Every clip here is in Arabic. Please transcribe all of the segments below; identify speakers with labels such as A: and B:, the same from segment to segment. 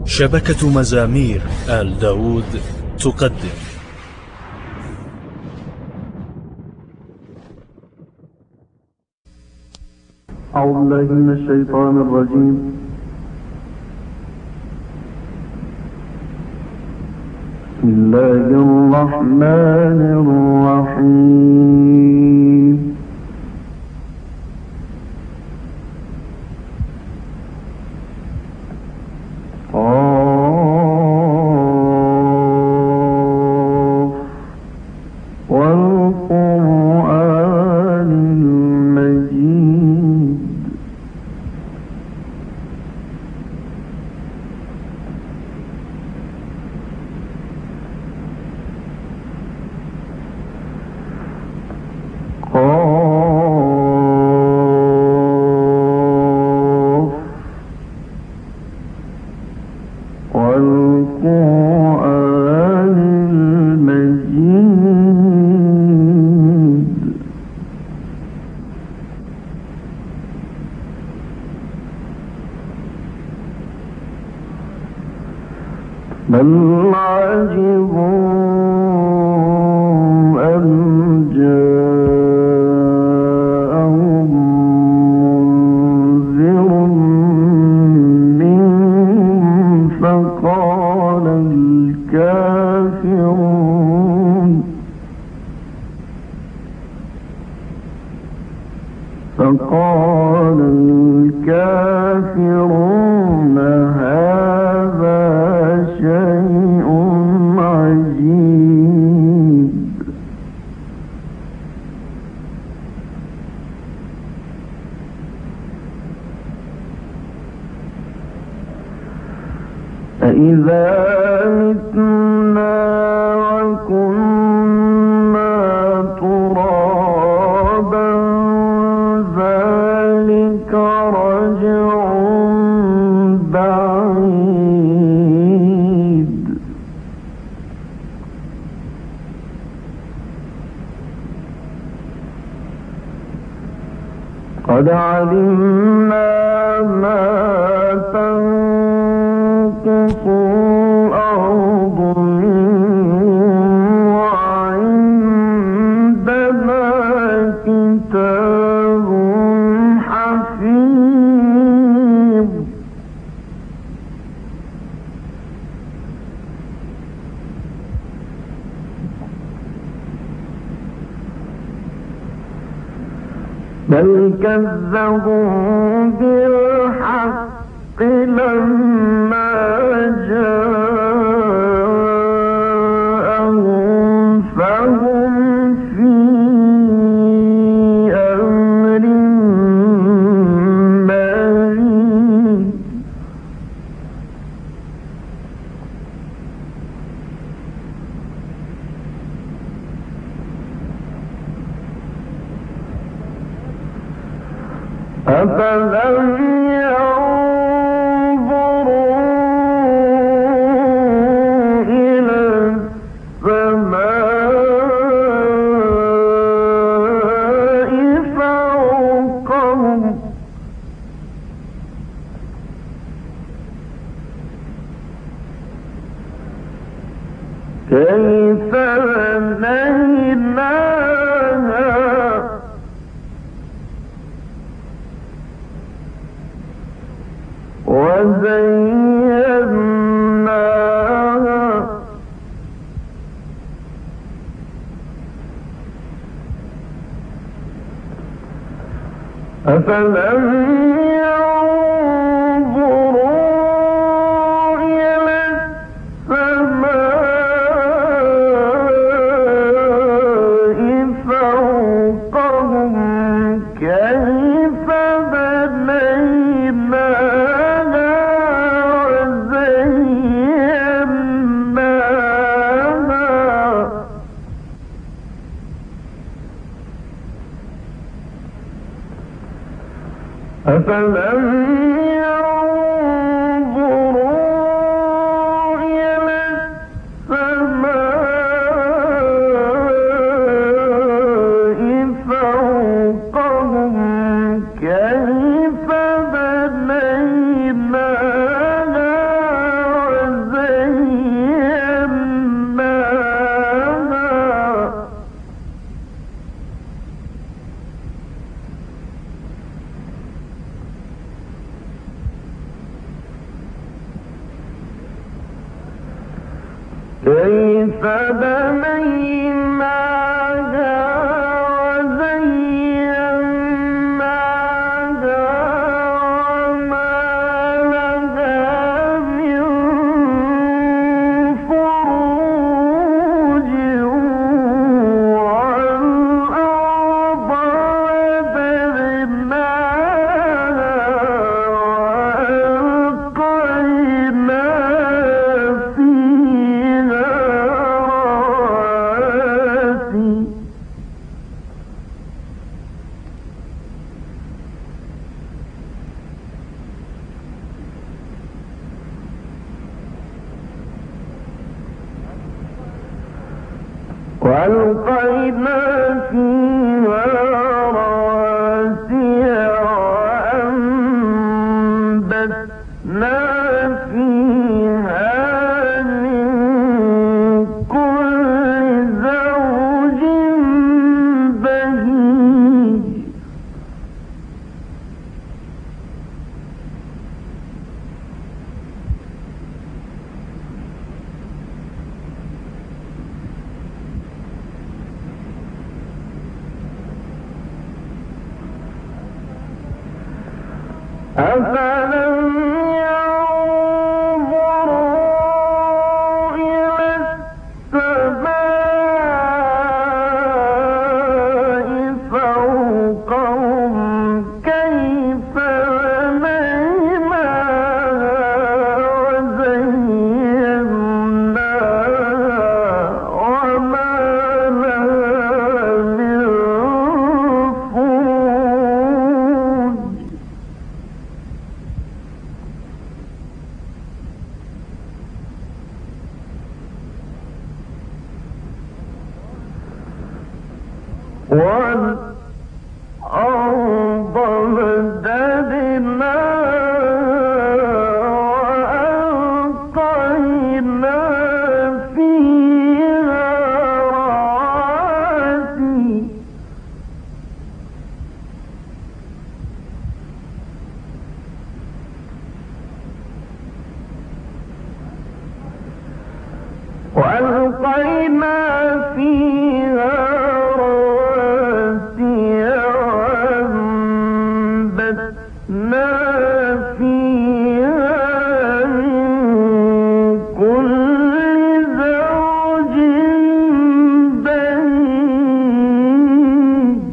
A: شبكة مزامير آل داود تقدم.
B: أعوذ بالله من الشيطان الرجيم. بسم الله الرحمن الرحيم. والقرآن المجيد. والقرآن المجيد. بل عجبوا أن جاءهم منذر منهم فقال الكافرون هذا شيء عجيب. أإذا متنا وكنا ترابا ذلك رجع بعيد. قد علمنا ما تنقص الأرض منهم وعندنا كتاب حفيظ. بل كذبوا بالحق لما جاءهم فهم في أمر مريض. أفلم ينظروا إلى السماء فوقهم كيف بنيناها وزيناها أفلم ينظروا إلى السماء فوقهم كيف بنيناها أفلم ينظروا إلى السماء فوقهم كيف بنيناها
C: كيف بنيناها وزيناها وما لها من فروج والأرض مددناها وألقينا فيها رواسي وأنبتنا فيها من كل زوج بهيج أفلم ينظروا إلى السماء فوقهم كيف بنيناها وزيناها وما لها من فروج والأرض مددناها وألقينا فيها رواسي وألقينا فيها رواسي وأنبتنا فيها من كل زوج بهيج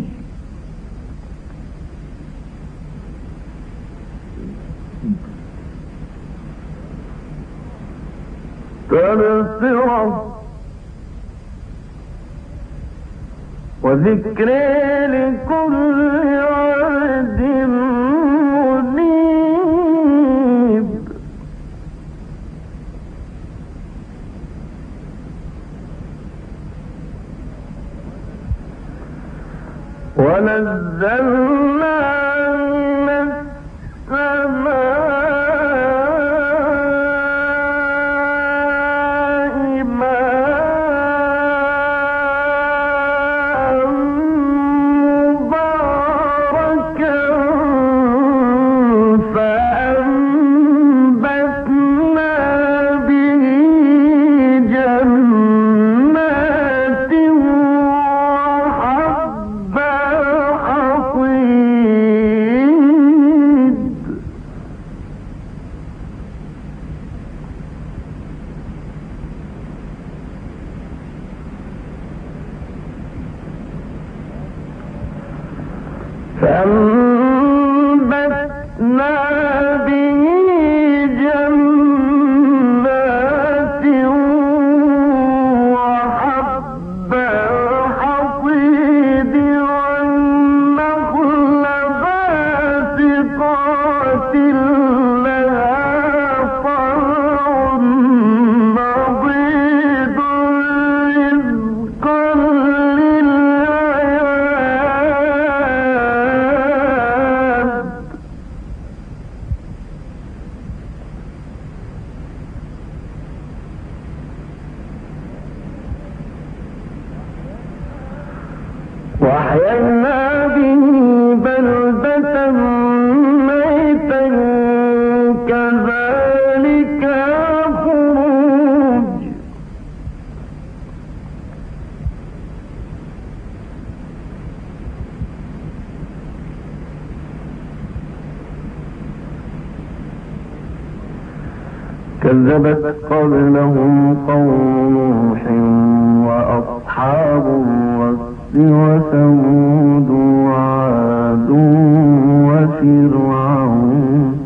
C: تبصرة وذكر لكل عبد منيب ونزلنا من السماء ماء مباركا فأنبتنا به جنات وحب الحصيد فأنبتنا به جنات وحب الحصيد والنخل باسقات لها طلع نضيد رزقا للعباد وأحيينا به بلدة ميتا كذلك الخروج كذبت قبلهم قوم نوح وأصحاب الرس وثمود وعاد وفرعون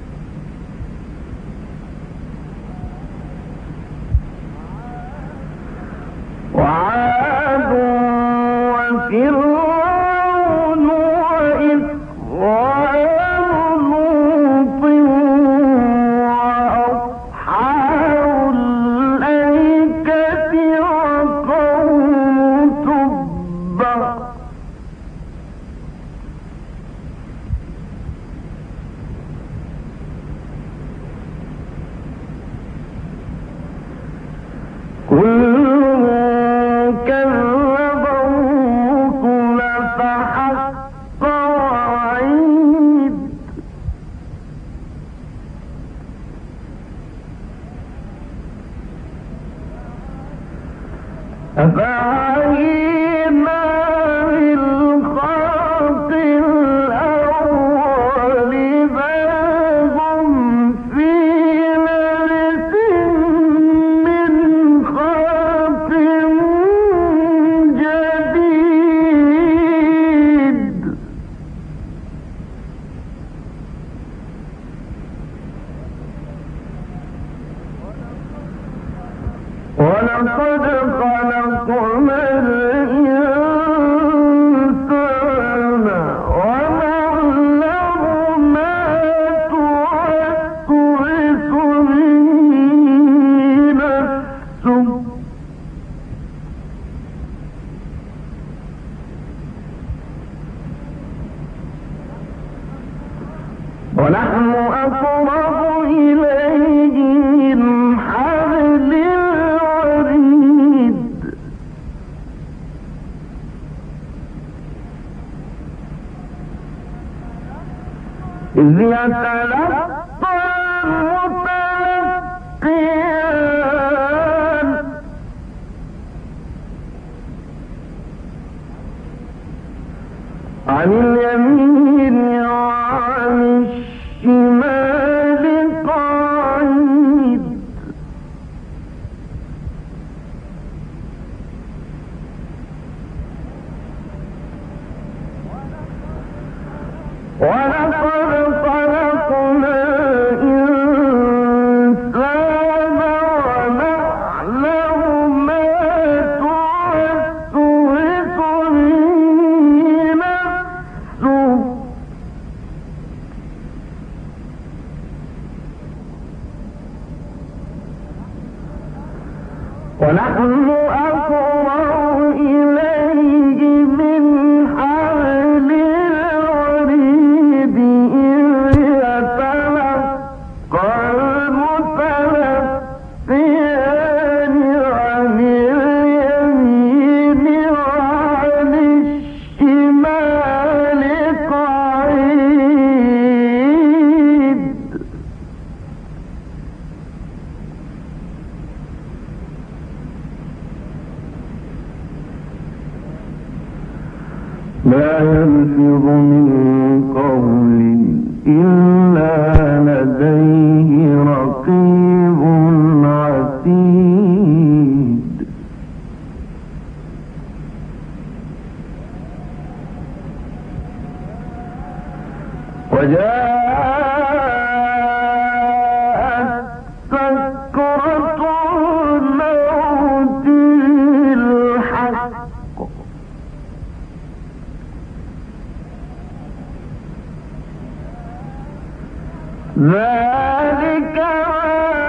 C: ونحن أقرب إليه من حبل الوريد إذ يتلقى المتلقيان عن اليمين وعن الشمال قعيد ولقد خلقنا الإنسان ونعلم ما توسوس به نفسه ونحن أقرب إليه من حبل الوريد إذ يتلقى المتلقيان عن اليمين وعن الشمال قعيد لا يلفظ من قول إلا لديه رقيب عتيد وجاءت سكرة الموت بالحق ذلك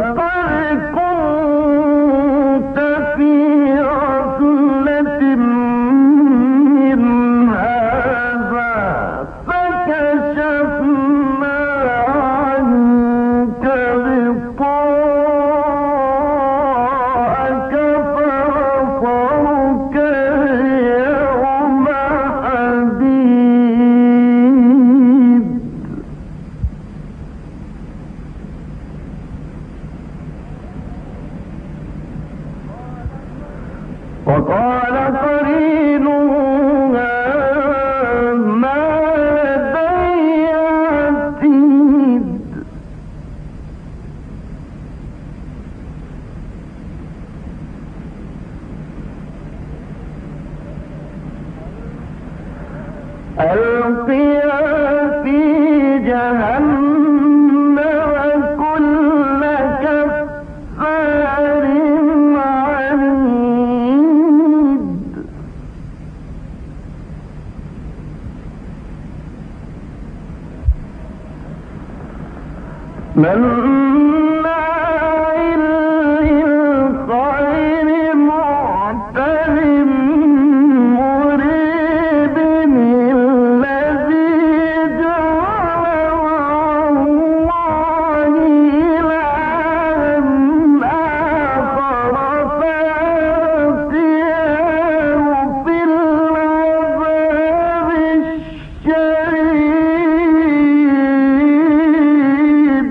C: وقال قرينه ما لدي عتيد ألقيا في جهنم كل كفار عنيد مناع للخير معتد مريب الذي جعل مع الله إلها آخر فألقياه في العذاب الشديد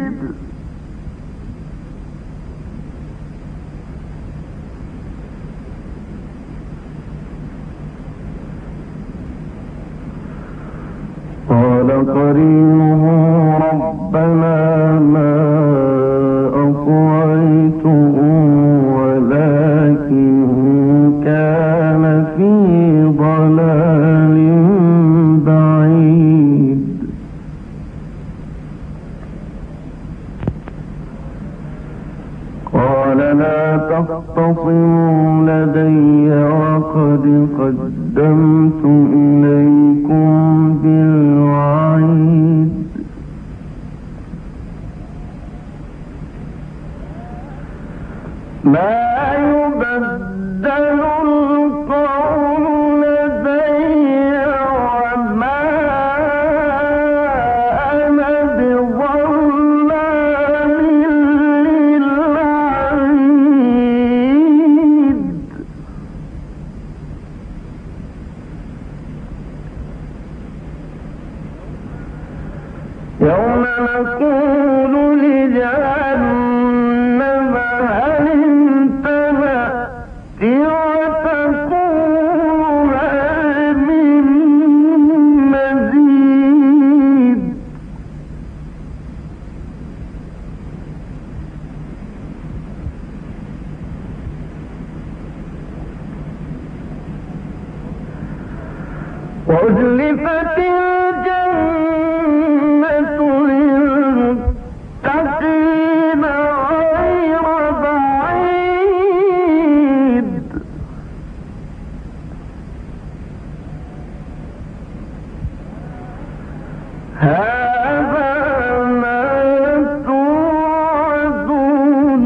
C: قال قرينه ربنا ما أطغيته ولكن كان في ضلال بعيد قال لا تختصموا لدي وقد قدمت إليكم بالوعيد ما يبدل القول لدي وما أنا بظلام للعبيد يوم نقول لجهنم هل امتلأت وتقول هل من مزيد وأزلفت الجنة للمتقين غير بعيد هذا ما توعدون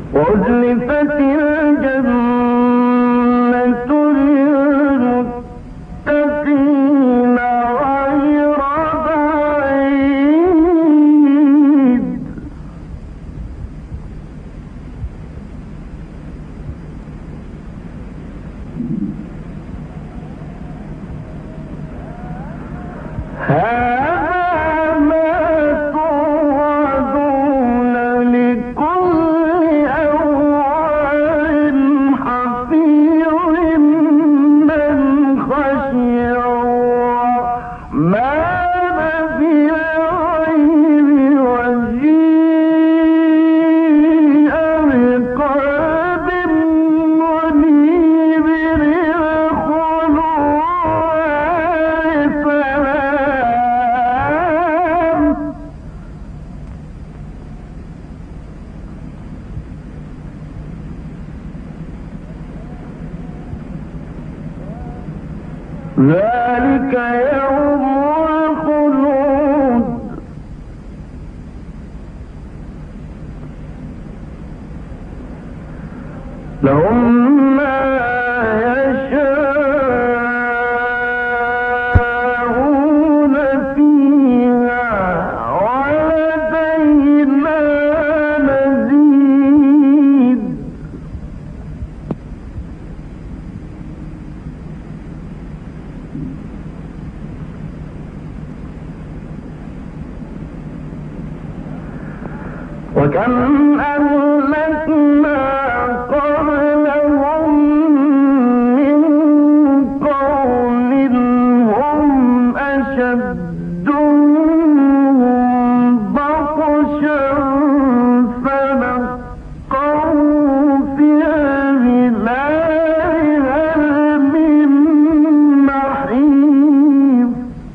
C: وأزلفت الجنة للمتقين غير بعيد ذلك يوم الخلود لهم ما يشاءون فيها ولدينا مزيد وكم أهلكنا قبلهم من قرن هم أشد بطشا فنقروا في البلاد هل من محيص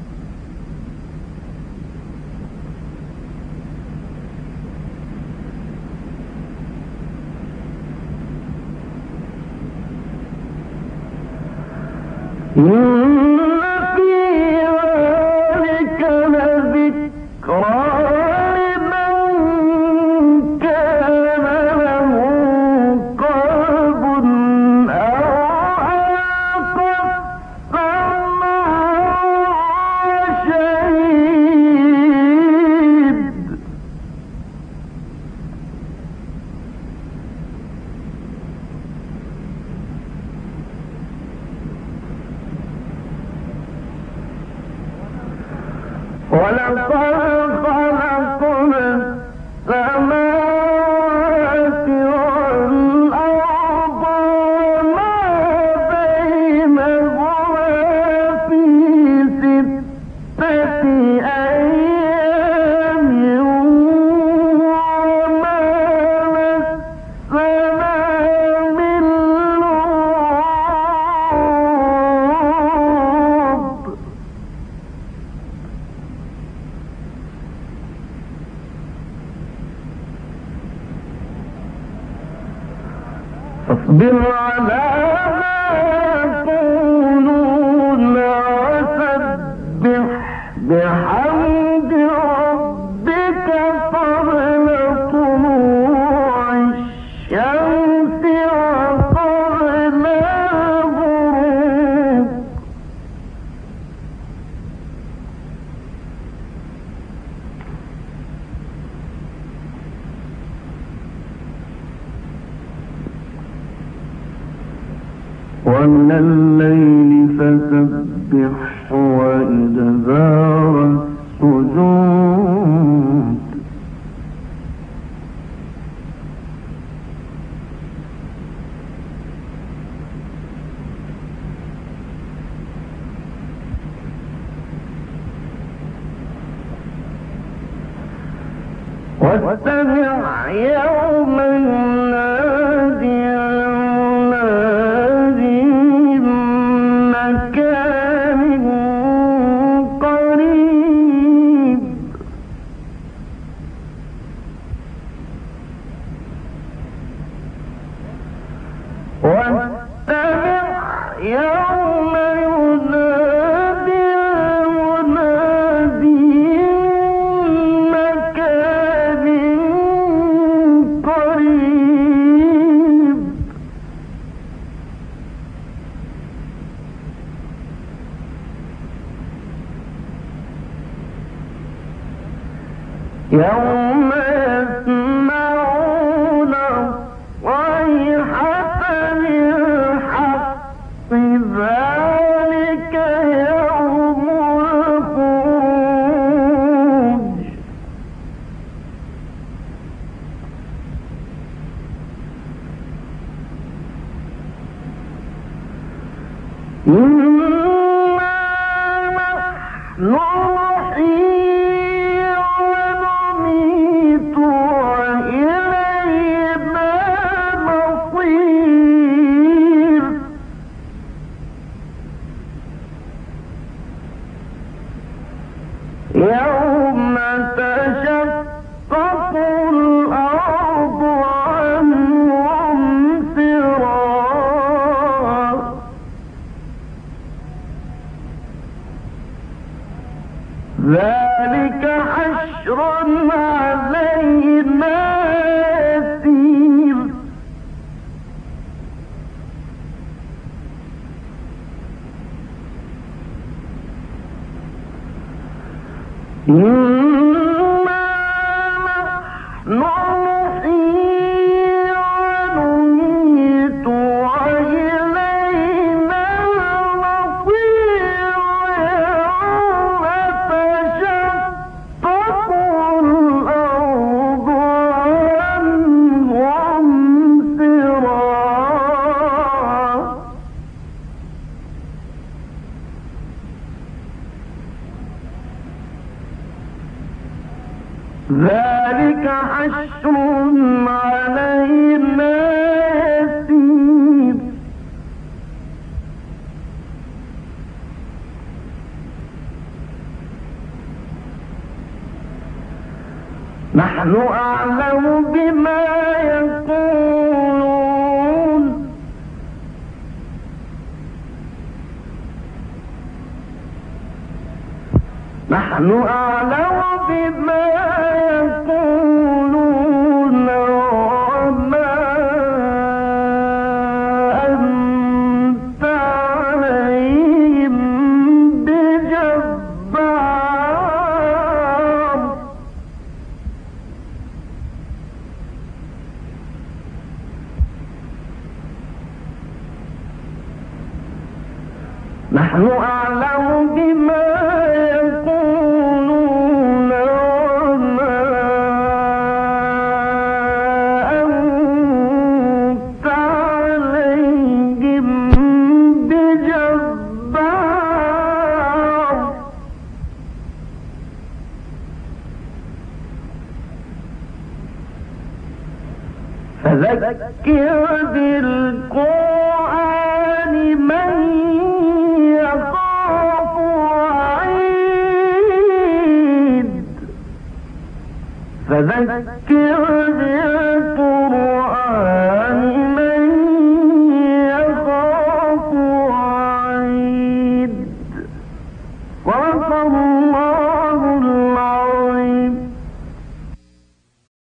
C: إن في ذلك لذكرى لمن كان له قلب أو ألقى السمع شهيد ولقد خلقنا السماوات والأرض وما بينهما في 6 أيام وما مسنا من لغوب فاصبر على ما يقولون وسبح بحمد ربك قبل طلوع الشمس وقبل الغروب ومن الليل فسبح وإدبار السجود واستمع يوم ينادي المنادي من مكان قريب واستمع يوم ينادي المنادي من مكان قريب يوم تشقق الأرض عنهم فرارا ذلك حشر علينا يسير ذلك حشر علينا يسير نحن أعلم بما يقولون نحن أعلم بما يقولون وما أنت عليهم بجبار نحن أعلم بما يقولون وما أنت عليهم بجبار فذكر بالقرآن من يخاف وعيد فذكر